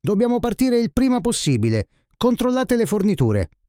Dobbiamo partire il prima possibile. Controllate le forniture.